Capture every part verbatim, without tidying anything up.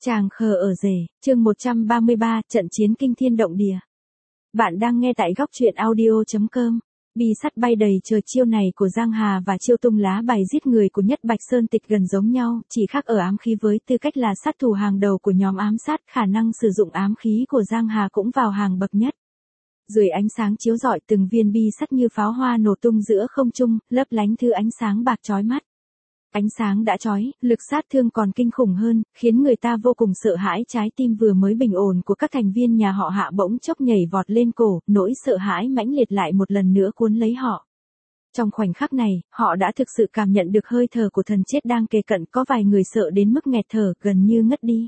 Chàng khờ ở rể, chương một trăm ba mươi ba, trận chiến kinh thiên động địa. Bạn đang nghe tại góc truyện audio chấm com. Bi sắt bay đầy trời chiêu này của Giang Hà và chiêu tung lá bài giết người của Nhất Bạch Sơn Tịch gần giống nhau, chỉ khác ở ám khí. Với tư cách là sát thủ hàng đầu của nhóm ám sát, khả năng sử dụng ám khí của Giang Hà cũng vào hàng bậc nhất. Dưới ánh sáng chiếu rọi, từng viên bi sắt như pháo hoa nổ tung giữa không trung, lấp lánh thứ ánh sáng bạc chói mắt. Ánh sáng đã chói, lực sát thương còn kinh khủng hơn, khiến người ta vô cùng sợ hãi. Trái tim vừa mới bình ổn của các thành viên nhà họ Hạ bỗng chốc nhảy vọt lên cổ, nỗi sợ hãi mãnh liệt lại một lần nữa cuốn lấy họ. Trong khoảnh khắc này, họ đã thực sự cảm nhận được hơi thở của thần chết đang kề cận, có vài người sợ đến mức nghẹt thở, gần như ngất đi.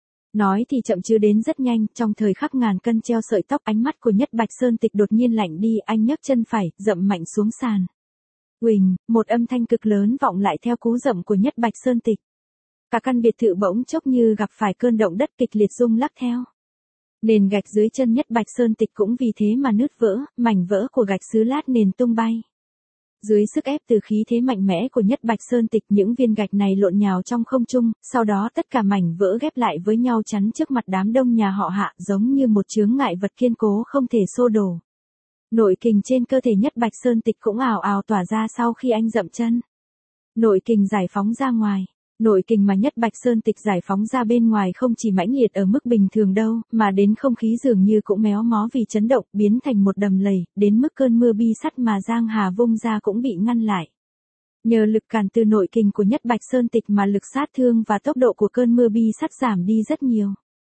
Nói thì chậm chứ đến rất nhanh, trong thời khắc ngàn cân treo sợi tóc, ánh mắt của Nhất Bạch Sơn Tịch đột nhiên lạnh đi, anh nhấc chân phải, dậm mạnh xuống sàn. Uỳnh, một âm thanh cực lớn vọng lại theo cú dậm của Nhất Bạch Sơn Tịch. Cả căn biệt thự bỗng chốc như gặp phải cơn động đất kịch liệt rung lắc theo. Nền gạch dưới chân Nhất Bạch Sơn Tịch cũng vì thế mà nứt vỡ, mảnh vỡ của gạch xứ lát nền tung bay. Dưới sức ép từ khí thế mạnh mẽ của Nhất Bạch Sơn Tịch, những viên gạch này lộn nhào trong không trung, sau đó tất cả mảnh vỡ ghép lại với nhau chắn trước mặt đám đông nhà họ Hạ, giống như một chướng ngại vật kiên cố không thể xô đổ. Nội kình trên cơ thể Nhất Bạch Sơn Tịch cũng ào ào tỏa ra sau khi anh dậm chân. Nội kình giải phóng ra ngoài. Nội kình mà Nhất Bạch Sơn Tịch giải phóng ra bên ngoài không chỉ mãnh liệt ở mức bình thường đâu, mà đến không khí dường như cũng méo mó vì chấn động, biến thành một đầm lầy, đến mức cơn mưa bi sắt mà Giang Hà vung ra cũng bị ngăn lại. Nhờ lực cản từ nội kình của Nhất Bạch Sơn Tịch mà lực sát thương và tốc độ của cơn mưa bi sắt giảm đi rất nhiều.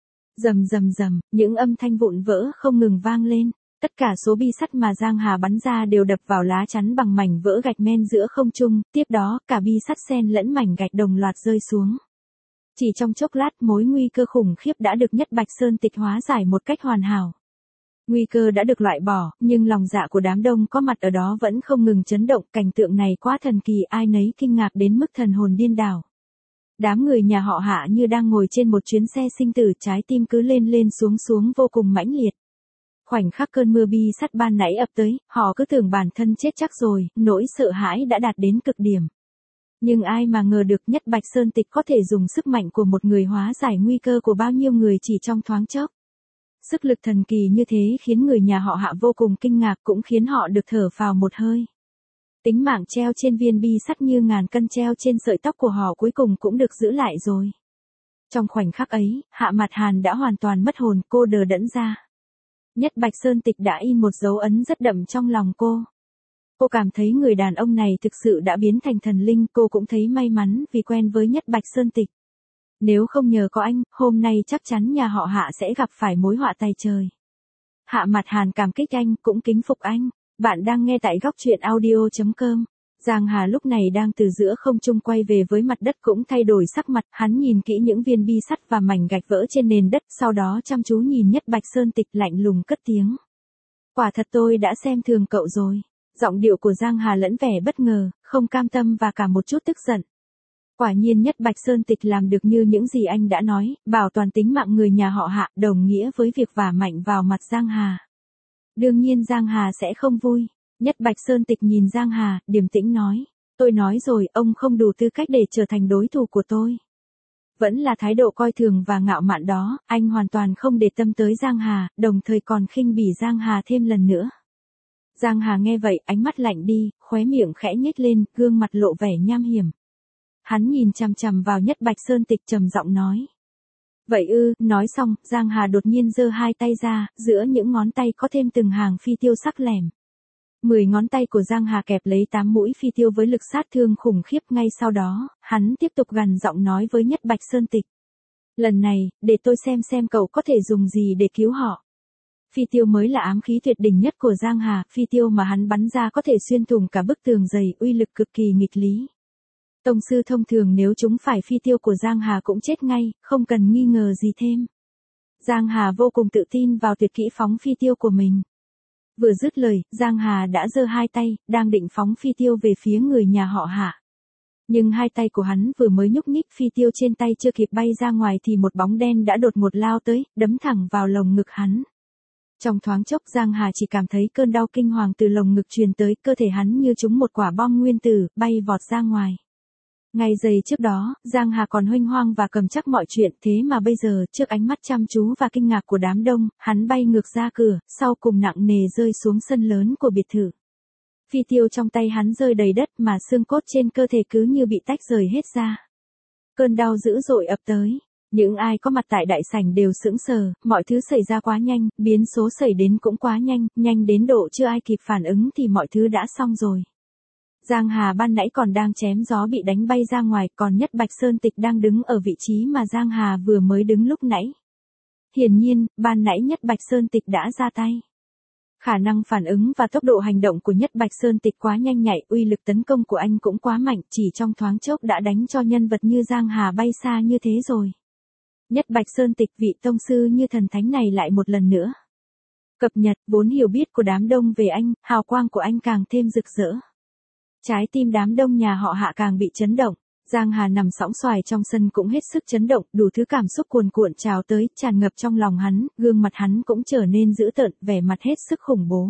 Rầm rầm rầm, những âm thanh vụn vỡ không ngừng vang lên. Tất cả số bi sắt mà Giang Hà bắn ra đều đập vào lá chắn bằng mảnh vỡ gạch men giữa không trung, tiếp đó, cả bi sắt xen lẫn mảnh gạch đồng loạt rơi xuống. Chỉ trong chốc lát, mối nguy cơ khủng khiếp đã được Nhất Bạch Sơn Tịch hóa giải một cách hoàn hảo. Nguy cơ đã được loại bỏ, nhưng lòng dạ của đám đông có mặt ở đó vẫn không ngừng chấn động, cảnh tượng này quá thần kỳ, ai nấy kinh ngạc đến mức thần hồn điên đảo. Đám người nhà họ Hạ như đang ngồi trên một chuyến xe sinh tử, trái tim cứ lên lên xuống xuống vô cùng mãnh liệt. Khoảnh khắc cơn mưa bi sắt ban nãy ập tới, họ cứ tưởng bản thân chết chắc rồi, nỗi sợ hãi đã đạt đến cực điểm. Nhưng ai mà ngờ được Nhất Bạch Sơn Tịch có thể dùng sức mạnh của một người hóa giải nguy cơ của bao nhiêu người chỉ trong thoáng chốc. Sức lực thần kỳ như thế khiến người nhà họ Hạ vô cùng kinh ngạc, cũng khiến họ được thở phào một hơi. Tính mạng treo trên viên bi sắt như ngàn cân treo trên sợi tóc của họ cuối cùng cũng được giữ lại rồi. Trong khoảnh khắc ấy, Hạ Mạt Hàn đã hoàn toàn mất hồn, cô đờ đẫn ra. Nhất Bạch Sơn Tịch đã in một dấu ấn rất đậm trong lòng cô. Cô cảm thấy người đàn ông này thực sự đã biến thành thần linh, cô cũng thấy may mắn vì quen với Nhất Bạch Sơn Tịch. Nếu không nhờ có anh, hôm nay chắc chắn nhà họ Hạ sẽ gặp phải mối họa tày trời. Hạ Mạt Hàn cảm kích anh, cũng kính phục anh. Bạn đang nghe tại góc truyện audio chấm com. Giang Hà lúc này đang từ giữa không trung quay về với mặt đất cũng thay đổi sắc mặt, hắn nhìn kỹ những viên bi sắt và mảnh gạch vỡ trên nền đất, sau đó chăm chú nhìn Nhất Bạch Sơn Tịch, lạnh lùng cất tiếng. Quả thật tôi đã xem thường cậu rồi. Giọng điệu của Giang Hà lẫn vẻ bất ngờ, không cam tâm và cả một chút tức giận. Quả nhiên Nhất Bạch Sơn Tịch làm được như những gì anh đã nói, bảo toàn tính mạng người nhà họ Hạ, đồng nghĩa với việc vả mạnh vào mặt Giang Hà. Đương nhiên Giang Hà sẽ không vui. Nhất Bạch Sơn Tịch nhìn Giang Hà, điềm tĩnh nói. Tôi nói rồi, ông không đủ tư cách để trở thành đối thủ của tôi. Vẫn là thái độ coi thường và ngạo mạn đó, anh hoàn toàn không để tâm tới Giang Hà, đồng thời còn khinh bỉ Giang Hà thêm lần nữa. Giang Hà nghe vậy, ánh mắt lạnh đi, khóe miệng khẽ nhếch lên, gương mặt lộ vẻ nham hiểm. Hắn nhìn chằm chằm vào Nhất Bạch Sơn Tịch trầm giọng nói. Vậy ư, nói xong, Giang Hà đột nhiên giơ hai tay ra, giữa những ngón tay có thêm từng hàng phi tiêu sắc lẻm. Mười ngón tay của Giang Hà kẹp lấy tám mũi phi tiêu với lực sát thương khủng khiếp, ngay sau đó, hắn tiếp tục gằn giọng nói với Nhất Bạch Sơn Tịch. Lần này, để tôi xem xem cậu có thể dùng gì để cứu họ. Phi tiêu mới là ám khí tuyệt đỉnh nhất của Giang Hà, phi tiêu mà hắn bắn ra có thể xuyên thủng cả bức tường dày, uy lực cực kỳ nghịch lý. Tông sư thông thường nếu chúng phải phi tiêu của Giang Hà cũng chết ngay, không cần nghi ngờ gì thêm. Giang Hà vô cùng tự tin vào tuyệt kỹ phóng phi tiêu của mình. Vừa dứt lời, Giang Hà đã giơ hai tay, đang định phóng phi tiêu về phía người nhà họ Hạ. Nhưng hai tay của hắn vừa mới nhúc nhích, phi tiêu trên tay chưa kịp bay ra ngoài thì một bóng đen đã đột ngột lao tới, đấm thẳng vào lồng ngực hắn. Trong thoáng chốc Giang Hà chỉ cảm thấy cơn đau kinh hoàng từ lồng ngực truyền tới, cơ thể hắn như trúng một quả bom nguyên tử, bay vọt ra ngoài. Ngay giây trước đó, Giang Hà còn huênh hoang và cầm chắc mọi chuyện, thế mà bây giờ, trước ánh mắt chăm chú và kinh ngạc của đám đông, hắn bay ngược ra cửa, sau cùng nặng nề rơi xuống sân lớn của biệt thự. Phi tiêu trong tay hắn rơi đầy đất mà xương cốt trên cơ thể cứ như bị tách rời hết ra. Cơn đau dữ dội ập tới. Những ai có mặt tại đại sảnh đều sững sờ, mọi thứ xảy ra quá nhanh, biến số xảy đến cũng quá nhanh, nhanh đến độ chưa ai kịp phản ứng thì mọi thứ đã xong rồi. Giang Hà ban nãy còn đang chém gió bị đánh bay ra ngoài, còn Nhất Bạch Sơn Tịch đang đứng ở vị trí mà Giang Hà vừa mới đứng lúc nãy. Hiển nhiên, ban nãy Nhất Bạch Sơn Tịch đã ra tay. Khả năng phản ứng và tốc độ hành động của Nhất Bạch Sơn Tịch quá nhanh nhạy, uy lực tấn công của anh cũng quá mạnh, chỉ trong thoáng chốc đã đánh cho nhân vật như Giang Hà bay xa như thế rồi. Nhất Bạch Sơn Tịch, vị tông sư như thần thánh này lại một lần nữa cập nhật, vốn hiểu biết của đám đông về anh, hào quang của anh càng thêm rực rỡ. Trái tim đám đông nhà họ Hạ càng bị chấn động. Giang Hà nằm sõng xoài trong sân cũng hết sức chấn động, đủ thứ cảm xúc cuồn cuộn trào tới, tràn ngập trong lòng hắn, gương mặt hắn cũng trở nên dữ tợn, vẻ mặt hết sức khủng bố.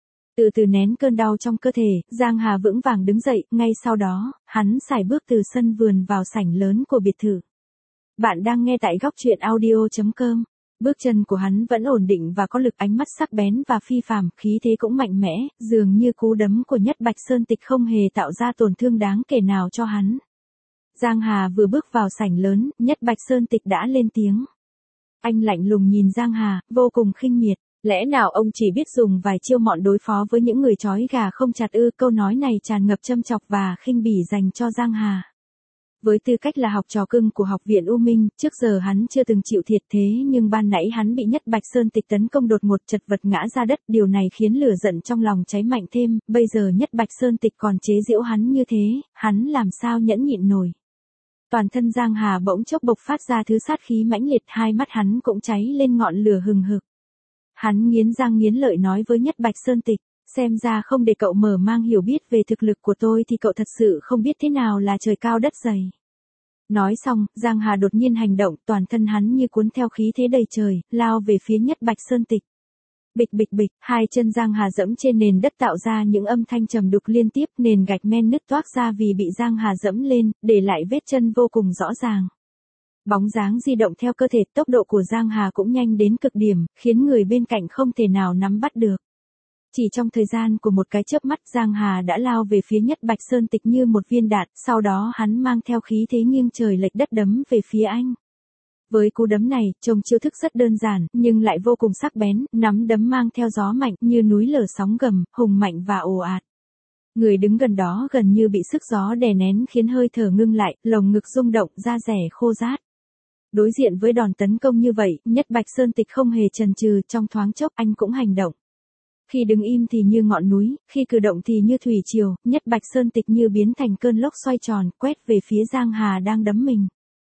Từ từ nén cơn đau trong cơ thể, Giang Hà vững vàng đứng dậy, ngay sau đó, hắn sải bước từ sân vườn vào sảnh lớn của biệt thự. Bạn đang nghe tại góc truyện audio chấm com. Bước chân của hắn vẫn ổn định và có lực, ánh mắt sắc bén và phi phàm, khí thế cũng mạnh mẽ, dường như cú đấm của Nhất Bạch Sơn Tịch không hề tạo ra tổn thương đáng kể nào cho hắn. Giang Hà vừa bước vào sảnh lớn, Nhất Bạch Sơn Tịch đã lên tiếng. Anh lạnh lùng nhìn Giang Hà, vô cùng khinh miệt. Lẽ nào ông chỉ biết dùng vài chiêu mọn đối phó với những người trói gà không chặt ư? Câu nói này tràn ngập châm chọc và khinh bỉ dành cho Giang Hà. Với tư cách là học trò cưng của học viện U Minh, trước giờ hắn chưa từng chịu thiệt, thế nhưng ban nãy hắn bị Nhất Bạch Sơn Tịch tấn công đột ngột, chật vật ngã ra đất, điều này khiến lửa giận trong lòng cháy mạnh thêm, bây giờ Nhất Bạch Sơn Tịch còn chế giễu hắn như thế, hắn làm sao nhẫn nhịn nổi. Toàn thân Giang Hà bỗng chốc bộc phát ra thứ sát khí mãnh liệt, hai mắt hắn cũng cháy lên ngọn lửa hừng hực. Hắn nghiến răng nghiến lợi nói với Nhất Bạch Sơn Tịch, xem ra không để cậu mở mang hiểu biết về thực lực của tôi thì cậu thật sự không biết thế nào là trời cao đất dày. Nói xong, Giang Hà đột nhiên hành động, toàn thân hắn như cuốn theo khí thế đầy trời, lao về phía Nhất Bạch Sơn Tịch. Bịch bịch bịch, hai chân Giang Hà dẫm trên nền đất tạo ra những âm thanh trầm đục liên tiếp, nền gạch men nứt toác ra vì bị Giang Hà dẫm lên, để lại vết chân vô cùng rõ ràng. Bóng dáng di động theo cơ thể, tốc độ của Giang Hà cũng nhanh đến cực điểm, khiến người bên cạnh không thể nào nắm bắt được. Chỉ trong thời gian của một cái chớp mắt, Giang Hà đã lao về phía Nhất Bạch Sơn Tịch như một viên đạn, sau đó hắn mang theo khí thế nghiêng trời lệch đất đấm về phía anh. Với cú đấm này, trông chiêu thức rất đơn giản, nhưng lại vô cùng sắc bén, nắm đấm mang theo gió mạnh, như núi lở sóng gầm, hùng mạnh và ồ ạt. Người đứng gần đó gần như bị sức gió đè nén khiến hơi thở ngưng lại, lồng ngực rung động, da rẻ khô rát. Đối diện với đòn tấn công như vậy, Nhất Bạch Sơn Tịch không hề chần chừ, trong thoáng chốc anh cũng hành động. Khi đứng im thì như ngọn núi, khi cử động thì như thủy triều, Nhất Bạch Sơn Tịch như biến thành cơn lốc xoay tròn, quét về phía Giang Hà đang đấm mình.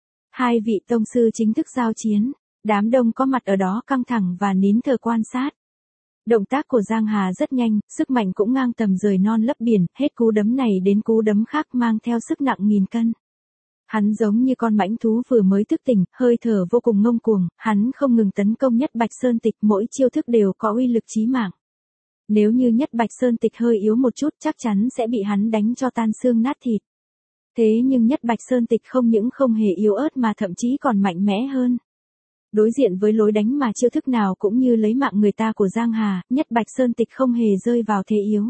Hai vị tông sư chính thức giao chiến, đám đông có mặt ở đó căng thẳng và nín thở quan sát. Động tác của Giang Hà rất nhanh, sức mạnh cũng ngang tầm rời non lấp biển, hết cú đấm này đến cú đấm khác mang theo sức nặng nghìn cân. Hắn giống như con mãnh thú vừa mới thức tỉnh, hơi thở vô cùng ngông cuồng, hắn không ngừng tấn công Nhất Bạch Sơn Tịch, mỗi chiêu thức đều có uy lực chí mạng. Nếu như Nhất Bạch Sơn Tịch hơi yếu một chút chắc chắn sẽ bị hắn đánh cho tan xương nát thịt. Thế nhưng Nhất Bạch Sơn Tịch không những không hề yếu ớt mà thậm chí còn mạnh mẽ hơn. Đối diện với lối đánh mà chiêu thức nào cũng như lấy mạng người ta của Giang Hà, Nhất Bạch Sơn Tịch không hề rơi vào thế yếu.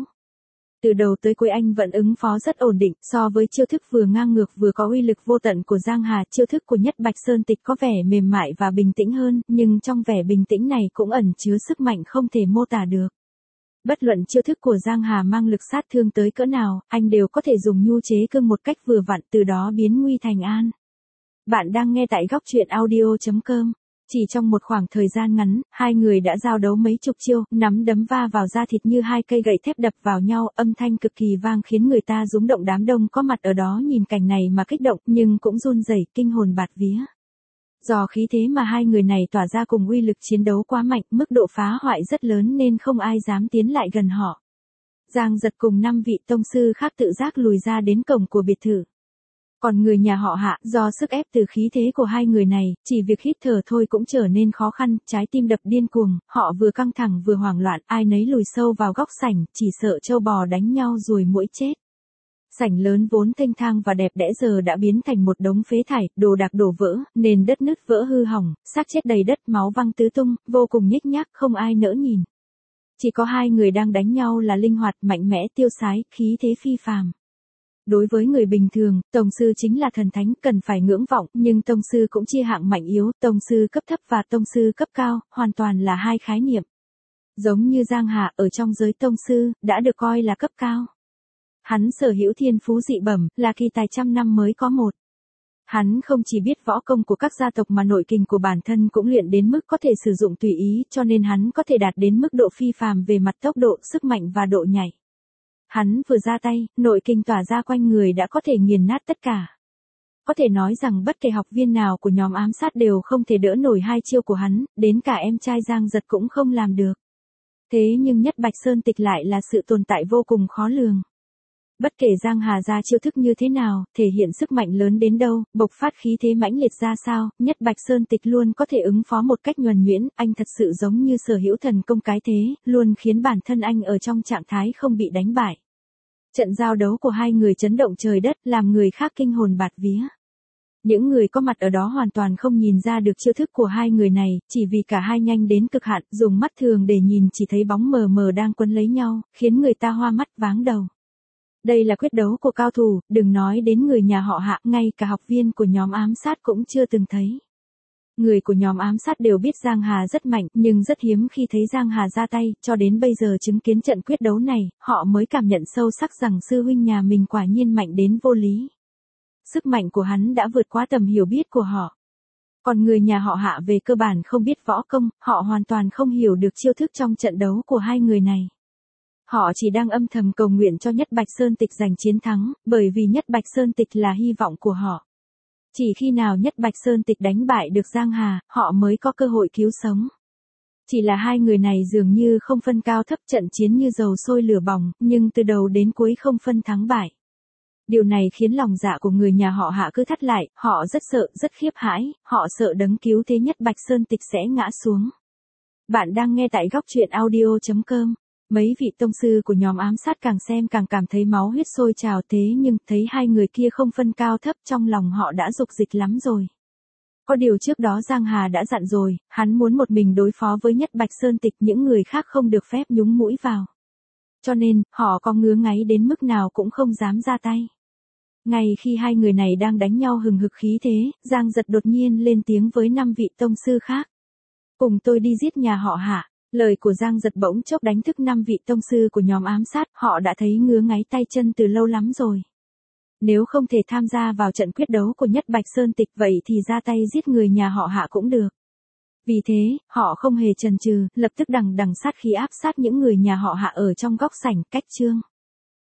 Từ đầu tới cuối anh vẫn ứng phó rất ổn định, so với chiêu thức vừa ngang ngược vừa có uy lực vô tận của Giang Hà, chiêu thức của Nhất Bạch Sơn Tịch có vẻ mềm mại và bình tĩnh hơn, nhưng trong vẻ bình tĩnh này cũng ẩn chứa sức mạnh không thể mô tả được. Bất luận chiêu thức của Giang Hà mang lực sát thương tới cỡ nào, anh đều có thể dùng nhu chế cương một cách vừa vặn, từ đó biến nguy thành an. Bạn đang nghe tại góc truyện audio chấm com. Chỉ trong một khoảng thời gian ngắn, hai người đã giao đấu mấy chục chiêu, nắm đấm va vào da thịt như hai cây gậy thép đập vào nhau, âm thanh cực kỳ vang khiến người ta rúng động. Đám đông có mặt ở đó nhìn cảnh này mà kích động, nhưng cũng run rẩy, kinh hồn bạt vía. Do khí thế mà hai người này tỏa ra cùng uy lực chiến đấu quá mạnh, mức độ phá hoại rất lớn nên không ai dám tiến lại gần họ. Giang Giật cùng năm vị tông sư khác tự giác lùi ra đến cổng của biệt thự. Còn người nhà họ Hạ, do sức ép từ khí thế của hai người này, chỉ việc hít thở thôi cũng trở nên khó khăn, trái tim đập điên cuồng, họ vừa căng thẳng vừa hoảng loạn, ai nấy lùi sâu vào góc sảnh, chỉ sợ trâu bò đánh nhau ruồi muỗi chết. Sảnh lớn vốn thênh thang và đẹp đẽ giờ đã biến thành một đống phế thải, đồ đạc đổ vỡ, nền đất nứt vỡ hư hỏng, xác chết đầy đất, máu văng tứ tung, vô cùng nhếch nhác, không ai nỡ nhìn. Chỉ có hai người đang đánh nhau là linh hoạt, mạnh mẽ, tiêu sái, khí thế phi phàm. Đối với người bình thường, tông sư chính là thần thánh, cần phải ngưỡng vọng, nhưng tông sư cũng chia hạng mạnh yếu, tông sư cấp thấp và tông sư cấp cao, hoàn toàn là hai khái niệm. Giống như Giang Hà, ở trong giới tông sư, đã được coi là cấp cao. Hắn sở hữu thiên phú dị bẩm, là kỳ tài trăm năm mới có một. Hắn không chỉ biết võ công của các gia tộc mà nội kình của bản thân cũng luyện đến mức có thể sử dụng tùy ý, cho nên hắn có thể đạt đến mức độ phi phàm về mặt tốc độ, sức mạnh và độ nhảy. Hắn vừa ra tay, nội kình tỏa ra quanh người đã có thể nghiền nát tất cả. Có thể nói rằng bất kể học viên nào của nhóm ám sát đều không thể đỡ nổi hai chiêu của hắn, đến cả em trai Giang Giật cũng không làm được. Thế nhưng Nhất Bạch Sơn Tịch lại là sự tồn tại vô cùng khó lường. Bất kể Giang Hà ra chiêu thức như thế nào, thể hiện sức mạnh lớn đến đâu, bộc phát khí thế mãnh liệt ra sao, Nhất Bạch Sơn Tịch luôn có thể ứng phó một cách nhuần nhuyễn, anh thật sự giống như sở hữu thần công cái thế, luôn khiến bản thân anh ở trong trạng thái không bị đánh bại. Trận giao đấu của hai người chấn động trời đất, làm người khác kinh hồn bạt vía. Những người có mặt ở đó hoàn toàn không nhìn ra được chiêu thức của hai người này, chỉ vì cả hai nhanh đến cực hạn, dùng mắt thường để nhìn chỉ thấy bóng mờ mờ đang quấn lấy nhau, khiến người ta hoa mắt váng đầu. Đây là quyết đấu của cao thủ, đừng nói đến người nhà họ Hạ, ngay cả học viên của nhóm ám sát cũng chưa từng thấy. Người của nhóm ám sát đều biết Giang Hà rất mạnh, nhưng rất hiếm khi thấy Giang Hà ra tay, cho đến bây giờ chứng kiến trận quyết đấu này, họ mới cảm nhận sâu sắc rằng sư huynh nhà mình quả nhiên mạnh đến vô lý. Sức mạnh của hắn đã vượt quá tầm hiểu biết của họ. Còn người nhà họ Hạ về cơ bản không biết võ công, họ hoàn toàn không hiểu được chiêu thức trong trận đấu của hai người này. Họ chỉ đang âm thầm cầu nguyện cho Nhất Bạch Sơn Tịch giành chiến thắng, bởi vì Nhất Bạch Sơn Tịch là hy vọng của họ. Chỉ khi nào Nhất Bạch Sơn Tịch đánh bại được Giang Hà, họ mới có cơ hội cứu sống. Chỉ là hai người này dường như không phân cao thấp, trận chiến như dầu sôi lửa bỏng, nhưng từ đầu đến cuối không phân thắng bại. Điều này khiến lòng dạ của người nhà họ Hạ cứ thắt lại, họ rất sợ, rất khiếp hãi, họ sợ đấng cứu thế Nhất Bạch Sơn Tịch sẽ ngã xuống. Bạn đang nghe tại góc truyện audio chấm com. Mấy vị tông sư của nhóm ám sát càng xem càng cảm thấy máu huyết sôi trào, thế nhưng thấy hai người kia không phân cao thấp, trong lòng họ đã dục dịch lắm rồi. Có điều trước đó Giang Hà đã dặn rồi, hắn muốn một mình đối phó với Nhất Bạch Sơn Tịch, những người khác không được phép nhúng mũi vào. Cho nên, họ có ngứa ngáy đến mức nào cũng không dám ra tay. Ngay khi hai người này đang đánh nhau hừng hực khí thế, Giang Giật đột nhiên lên tiếng với năm vị tông sư khác. Cùng tôi đi giết nhà họ Hạ. Lời của Giang Giật bỗng chốc đánh thức năm vị tông sư của nhóm ám sát, họ đã thấy ngứa ngáy tay chân từ lâu lắm rồi. Nếu không thể tham gia vào trận quyết đấu của Nhất Bạch Sơn Tịch vậy thì ra tay giết người nhà họ Hạ cũng được. Vì thế, họ không hề chần chừ, lập tức đằng đằng sát khí áp sát những người nhà họ Hạ ở trong góc sảnh, cách chương.